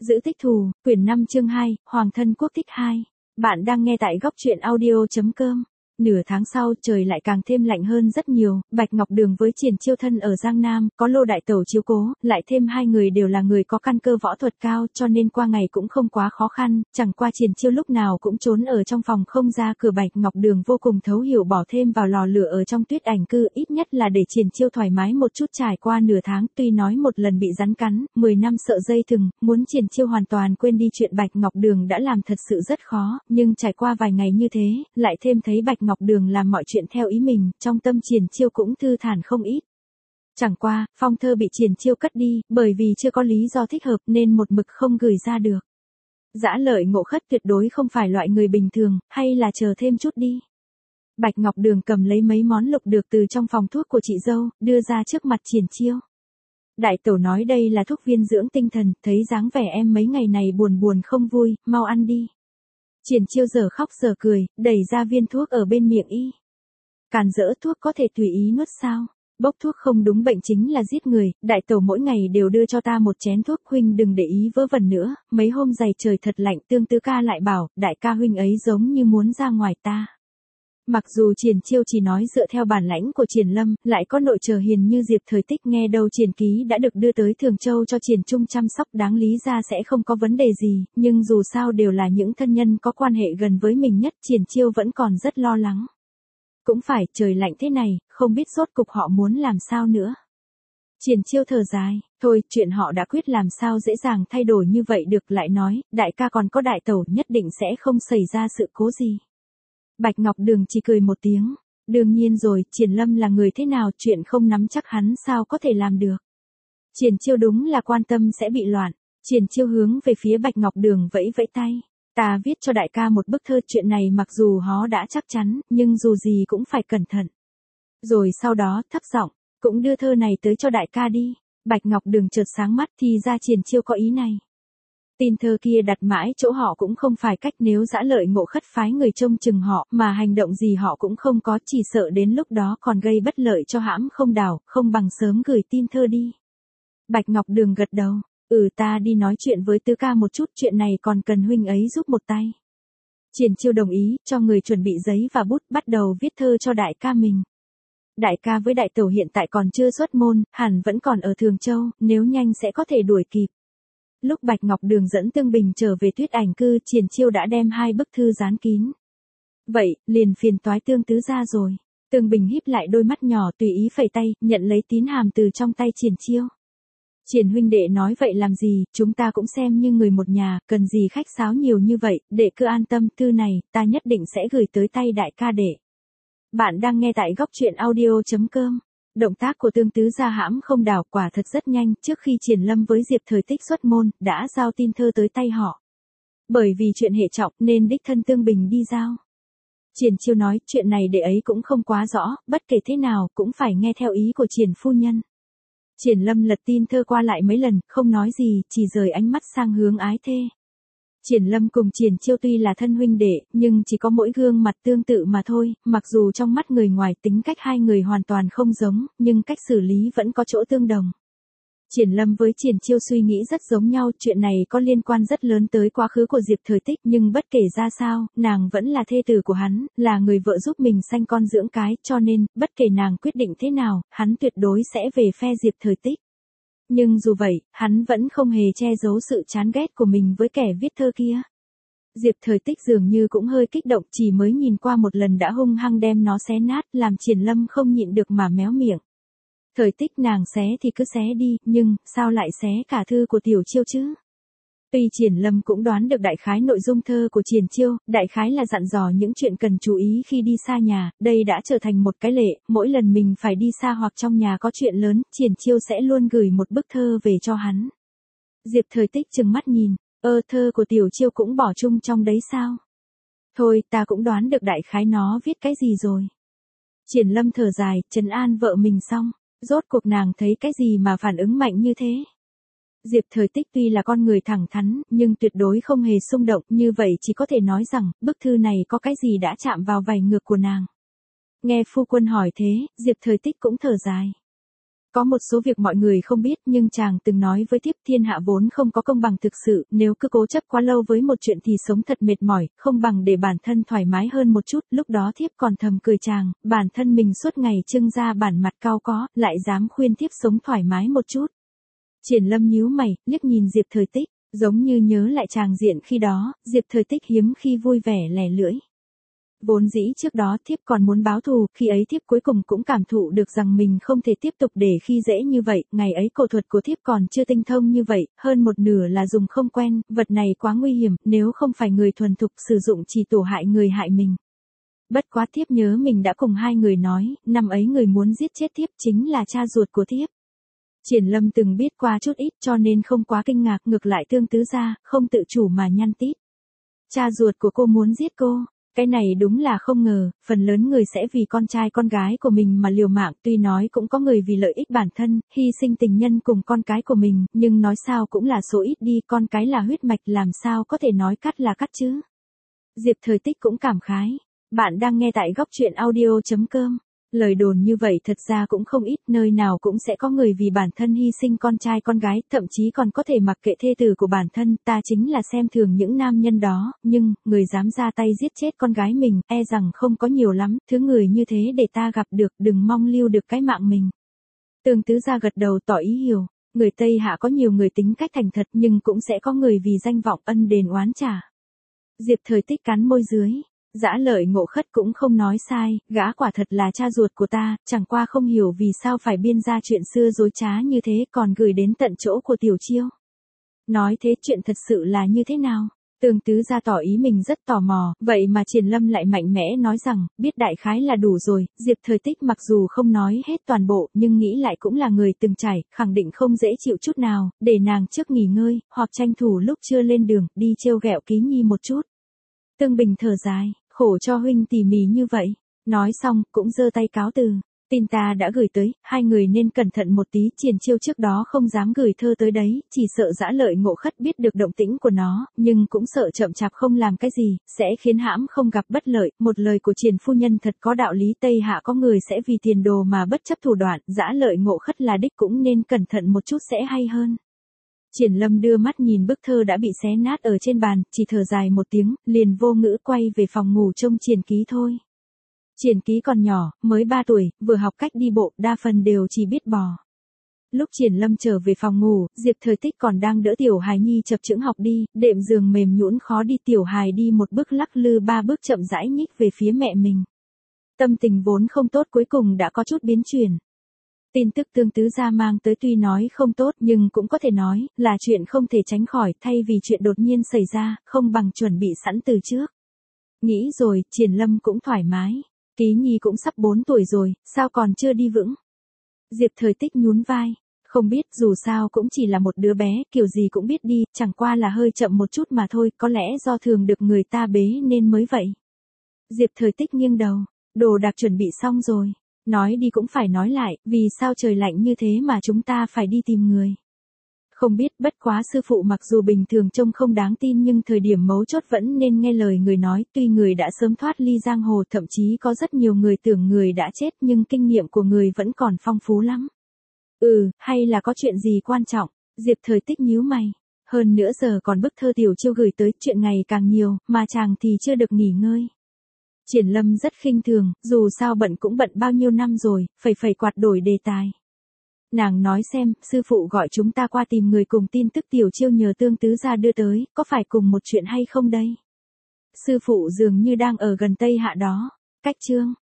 Giữ tích thù, quyển 5 chương 2, Hoàng thân quốc thích 2. Bạn đang nghe tại góc truyện audio.com. Nửa tháng sau trời lại càng thêm lạnh hơn rất nhiều, Bạch Ngọc Đường với Triển Chiêu thân ở Giang Nam, có Lô Đại Tẩu chiếu cố, lại thêm hai người đều là người có căn cơ võ thuật cao cho nên qua ngày cũng không quá khó khăn, chẳng qua Triển Chiêu lúc nào cũng trốn ở trong phòng không ra cửa. Bạch Ngọc Đường vô cùng thấu hiểu bỏ thêm vào lò lửa ở trong Tuyết Ảnh Cư ít nhất là để Triển Chiêu thoải mái một chút. Trải qua nửa tháng tuy nói một lần bị rắn cắn, 10 năm sợ dây thừng, muốn Triển Chiêu hoàn toàn quên đi chuyện Bạch Ngọc Đường đã làm thật sự rất khó, nhưng trải qua vài ngày như thế, lại thêm thấy Bạch Ngọc Đường làm mọi chuyện theo ý mình, trong tâm Triển Chiêu cũng thư thản không ít. Chẳng qua, phong thơ bị Triển Chiêu cất đi, bởi vì chưa có lý do thích hợp nên một mực không gửi ra được. Dã Lợi Ngộ Khất tuyệt đối không phải loại người bình thường, hay là chờ thêm chút đi. Bạch Ngọc Đường cầm lấy mấy món lục được từ trong phòng thuốc của chị dâu, đưa ra trước mặt Triển Chiêu. Đại tẩu nói đây là thuốc viên dưỡng tinh thần, thấy dáng vẻ em mấy ngày này buồn buồn không vui, mau ăn đi. Triển Chiêu giờ khóc giờ cười, đẩy ra viên thuốc ở bên miệng y. Càn rỡ, thuốc có thể tùy ý nuốt sao? Bốc thuốc không đúng bệnh chính là giết người, đại tẩu mỗi ngày đều đưa cho ta một chén thuốc, huynh đừng để ý vớ vẩn nữa, mấy hôm dày trời thật lạnh. Tương Tư ca lại bảo, đại ca huynh ấy giống như muốn ra ngoài ta. Mặc dù Triển Chiêu chỉ nói dựa theo bản lãnh của Triển Lâm, lại có nội trợ hiền như Diệp Thời Tích, nghe đâu Triển Ký đã được đưa tới Thường Châu cho Triển Trung chăm sóc, đáng lý ra sẽ không có vấn đề gì, nhưng dù sao đều là những thân nhân có quan hệ gần với mình nhất, Triển Chiêu vẫn còn rất lo lắng. Cũng phải, trời lạnh thế này, không biết rốt cục họ muốn làm sao nữa. Triển Chiêu thở dài, thôi, chuyện họ đã quyết làm sao dễ dàng thay đổi như vậy được. Lại nói, đại ca còn có đại tẩu, nhất định sẽ không xảy ra sự cố gì. Bạch Ngọc Đường chỉ cười một tiếng, đương nhiên rồi, Triển Lâm là người thế nào, chuyện không nắm chắc hắn sao có thể làm được. Triển Chiêu đúng là quan tâm sẽ bị loạn. Triển Chiêu hướng về phía Bạch Ngọc Đường vẫy vẫy tay, ta viết cho đại ca một bức thơ, chuyện này mặc dù hó đã chắc chắn, nhưng dù gì cũng phải cẩn thận. Rồi sau đó thấp giọng, cũng đưa thơ này tới cho đại ca đi. Bạch Ngọc Đường chợt sáng mắt, thì ra Triển Chiêu có ý này. Tin thơ kia đặt mãi chỗ họ cũng không phải cách, nếu Dã Lợi Ngộ Khất phái người trông chừng họ, mà hành động gì họ cũng không có, chỉ sợ đến lúc đó còn gây bất lợi cho Hãm Không Đảo, không bằng sớm gửi tin thơ đi. Bạch Ngọc Đường gật đầu, ta đi nói chuyện với Tứ ca một chút, chuyện này còn cần huynh ấy giúp một tay. Triển Chiêu đồng ý, cho người chuẩn bị giấy và bút, bắt đầu viết thơ cho đại ca mình. Đại ca với đại tẩu hiện tại còn chưa xuất môn, hẳn vẫn còn ở Thường Châu, nếu nhanh sẽ có thể đuổi kịp. Lúc Bạch Ngọc Đường dẫn Tương Bình trở về Tuyết Ảnh Cư, Triển Chiêu đã đem 2 bức thư dán kín. Vậy, liền phiền toái Tương tứ gia rồi. Tương Bình híp lại đôi mắt nhỏ tùy ý phẩy tay, nhận lấy tín hàm từ trong tay Triển Chiêu. Triển huynh đệ nói vậy làm gì, chúng ta cũng xem như người một nhà, cần gì khách sáo nhiều như vậy, đệ cứ an tâm, thư này, ta nhất định sẽ gửi tới tay đại ca đệ. Bạn đang nghe tại góc truyện audio.com. Động tác của Tương tứ gia Hãm Không Đảo quả thật rất nhanh, trước khi Triển Lâm với Diệp Thời Tích xuất môn, đã giao tin thơ tới tay họ. Bởi vì chuyện hệ trọng nên đích thân Tương Bình đi giao. Triển Chiêu nói, chuyện này đệ ấy cũng không quá rõ, bất kể thế nào, cũng phải nghe theo ý của Triển phu nhân. Triển Lâm lật tin thơ qua lại mấy lần, không nói gì, chỉ rời ánh mắt sang hướng Ái Thê. Triển Lâm cùng Triển Chiêu tuy là thân huynh đệ, nhưng chỉ có mỗi gương mặt tương tự mà thôi, mặc dù trong mắt người ngoài tính cách hai người hoàn toàn không giống, nhưng cách xử lý vẫn có chỗ tương đồng. Triển Lâm với Triển Chiêu suy nghĩ rất giống nhau, chuyện này có liên quan rất lớn tới quá khứ của Diệp Thời Tích, nhưng bất kể ra sao, nàng vẫn là thê tử của hắn, là người vợ giúp mình sanh con dưỡng cái, cho nên, bất kể nàng quyết định thế nào, hắn tuyệt đối sẽ về phe Diệp Thời Tích. Nhưng dù vậy, hắn vẫn không hề che giấu sự chán ghét của mình với kẻ viết thơ kia. Diệp Thời Tích dường như cũng hơi kích động, chỉ mới nhìn qua một lần đã hung hăng đem nó xé nát, làm Triển Lâm không nhịn được mà méo miệng. Thời Tích nàng xé thì cứ xé đi, nhưng, sao lại xé cả thư của Tiểu Chiêu chứ? Tuy Triển Lâm cũng đoán được đại khái nội dung thơ của Triển Chiêu, đại khái là dặn dò những chuyện cần chú ý khi đi xa nhà, đây đã trở thành một cái lệ, mỗi lần mình phải đi xa hoặc trong nhà có chuyện lớn, Triển Chiêu sẽ luôn gửi một bức thơ về cho hắn. Diệp Thời Tích trừng mắt nhìn, thơ của Tiểu Chiêu cũng bỏ chung trong đấy sao? Thôi, ta cũng đoán được đại khái nó viết cái gì rồi. Triển Lâm thở dài, trấn an vợ mình xong, rốt cuộc nàng thấy cái gì mà phản ứng mạnh như thế? Diệp Thời Tích tuy là con người thẳng thắn, nhưng tuyệt đối không hề xung động, như vậy chỉ có thể nói rằng, bức thư này có cái gì đã chạm vào vảy ngược của nàng. Nghe phu quân hỏi thế, Diệp Thời Tích cũng thở dài. Có một số việc mọi người không biết nhưng chàng từng nói với thiếp thiên hạ vốn không có công bằng thực sự, nếu cứ cố chấp quá lâu với một chuyện thì sống thật mệt mỏi, không bằng để bản thân thoải mái hơn một chút, lúc đó thiếp còn thầm cười chàng, bản thân mình suốt ngày trưng ra bản mặt cau có, lại dám khuyên thiếp sống thoải mái một chút. Triển Lâm nhíu mày, liếc nhìn Diệp Thời Tích, giống như nhớ lại tràng diện khi đó, Diệp Thời Tích hiếm khi vui vẻ lẻ lưỡi. Vốn dĩ trước đó thiếp còn muốn báo thù, khi ấy thiếp cuối cùng cũng cảm thụ được rằng mình không thể tiếp tục để khi dễ như vậy, ngày ấy cổ thuật của thiếp còn chưa tinh thông như vậy, hơn một nửa là dùng không quen, vật này quá nguy hiểm, nếu không phải người thuần thục sử dụng chỉ tổ hại người hại mình. Bất quá thiếp nhớ mình đã cùng hai người nói, năm ấy người muốn giết chết thiếp chính là cha ruột của thiếp. Triển Lâm từng biết qua chút ít cho nên không quá kinh ngạc, ngược lại Tương Tứ gia, không tự chủ mà nhăn tít. Cha ruột của cô muốn giết cô. Cái này đúng là không ngờ, phần lớn người sẽ vì con trai con gái của mình mà liều mạng, tuy nói cũng có người vì lợi ích bản thân, hy sinh tình nhân cùng con cái của mình, nhưng nói sao cũng là số ít đi, con cái là huyết mạch làm sao có thể nói cắt là cắt chứ. Diệp Thời Tích cũng cảm khái. Bạn đang nghe tại góc truyện audio.com. Lời đồn như vậy thật ra cũng không ít, nơi nào cũng sẽ có người vì bản thân hy sinh con trai con gái, thậm chí còn có thể mặc kệ thê tử của bản thân, ta chính là xem thường những nam nhân đó, nhưng, người dám ra tay giết chết con gái mình, e rằng không có nhiều lắm, thứ người như thế để ta gặp được, đừng mong lưu được cái mạng mình. Tương Tứ gia gật đầu tỏ ý hiểu, người Tây Hạ có nhiều người tính cách thành thật nhưng cũng sẽ có người vì danh vọng ân đền oán trả. Diệp Thời Tích cắn môi dưới. Dã Lợi Ngộ Khất cũng không nói sai, gã quả thật là cha ruột của ta, chẳng qua không hiểu vì sao phải biên ra chuyện xưa dối trá như thế còn gửi đến tận chỗ của Tiểu Chiêu. Nói thế chuyện thật sự là như thế nào? Tương Tứ gia tỏ ý mình rất tò mò, vậy mà Triển Lâm lại mạnh mẽ nói rằng, biết đại khái là đủ rồi, Diệp Thời Tích mặc dù không nói hết toàn bộ, nhưng nghĩ lại cũng là người từng trải, khẳng định không dễ chịu chút nào, để nàng trước nghỉ ngơi, hoặc tranh thủ lúc chưa lên đường, đi trêu ghẹo Ký Nhi một chút. Tương Bình thở dài, khổ cho huynh tỉ mỉ như vậy. Nói xong, cũng giơ tay cáo từ. Tin ta đã gửi tới, hai người nên cẩn thận một tí, Triển Chiêu trước đó không dám gửi thơ tới đấy, chỉ sợ Dã Lợi Ngộ Khất biết được động tĩnh của nó, nhưng cũng sợ chậm chạp không làm cái gì, sẽ khiến hãm không gặp bất lợi, một lời của Triển phu nhân thật có đạo lý, Tây Hạ có người sẽ vì tiền đồ mà bất chấp thủ đoạn, Dã Lợi Ngộ Khất là đích cũng nên cẩn thận một chút sẽ hay hơn. Triển Lâm đưa mắt nhìn bức thơ đã bị xé nát ở trên bàn, chỉ thở dài một tiếng, liền vô ngữ quay về phòng ngủ trông Triển Ký thôi. Triển Ký còn nhỏ, mới 3 tuổi, vừa học cách đi bộ, đa phần đều chỉ biết bò. Lúc Triển Lâm trở về phòng ngủ, Diệp Thời Tích còn đang đỡ Tiểu Hài Nhi chập chững học đi, đệm giường mềm nhũn khó đi, Tiểu Hài đi một bước lắc lư 3 bước chậm rãi nhích về phía mẹ mình. Tâm tình vốn không tốt cuối cùng đã có chút biến chuyển. Tin tức Tương Tứ gia mang tới tuy nói không tốt nhưng cũng có thể nói là chuyện không thể tránh khỏi, thay vì chuyện đột nhiên xảy ra, không bằng chuẩn bị sẵn từ trước. Nghĩ rồi, Triển Lâm cũng thoải mái. Ký Nhi cũng sắp 4 tuổi rồi, sao còn chưa đi vững? Diệp Thời Tích nhún vai. Không biết, dù sao cũng chỉ là một đứa bé, kiểu gì cũng biết đi, chẳng qua là hơi chậm một chút mà thôi, có lẽ do thường được người ta bế nên mới vậy. Diệp Thời Tích nghiêng đầu, đồ đạc chuẩn bị xong rồi. Nói đi cũng phải nói lại, vì sao trời lạnh như thế mà chúng ta phải đi tìm người. Không biết, bất quá sư phụ mặc dù bình thường trông không đáng tin nhưng thời điểm mấu chốt vẫn nên nghe lời người nói, tuy người đã sớm thoát ly giang hồ, thậm chí có rất nhiều người tưởng người đã chết nhưng kinh nghiệm của người vẫn còn phong phú lắm. Hay là có chuyện gì quan trọng? Diệp Thời Tích nhíu mày. Hơn nữa giờ còn bức thơ Tiểu Chiêu gửi tới, chuyện ngày càng nhiều, mà chàng thì chưa được nghỉ ngơi. Triển Lâm rất khinh thường, dù sao bận cũng bận bao nhiêu năm rồi, phẩy quạt đổi đề tài. Nàng nói xem, sư phụ gọi chúng ta qua tìm người cùng tin tức Tiểu Chiêu nhờ Tương Tứ gia đưa tới, có phải cùng một chuyện hay không đây? Sư phụ dường như đang ở gần Tây Hạ đó. Cách chương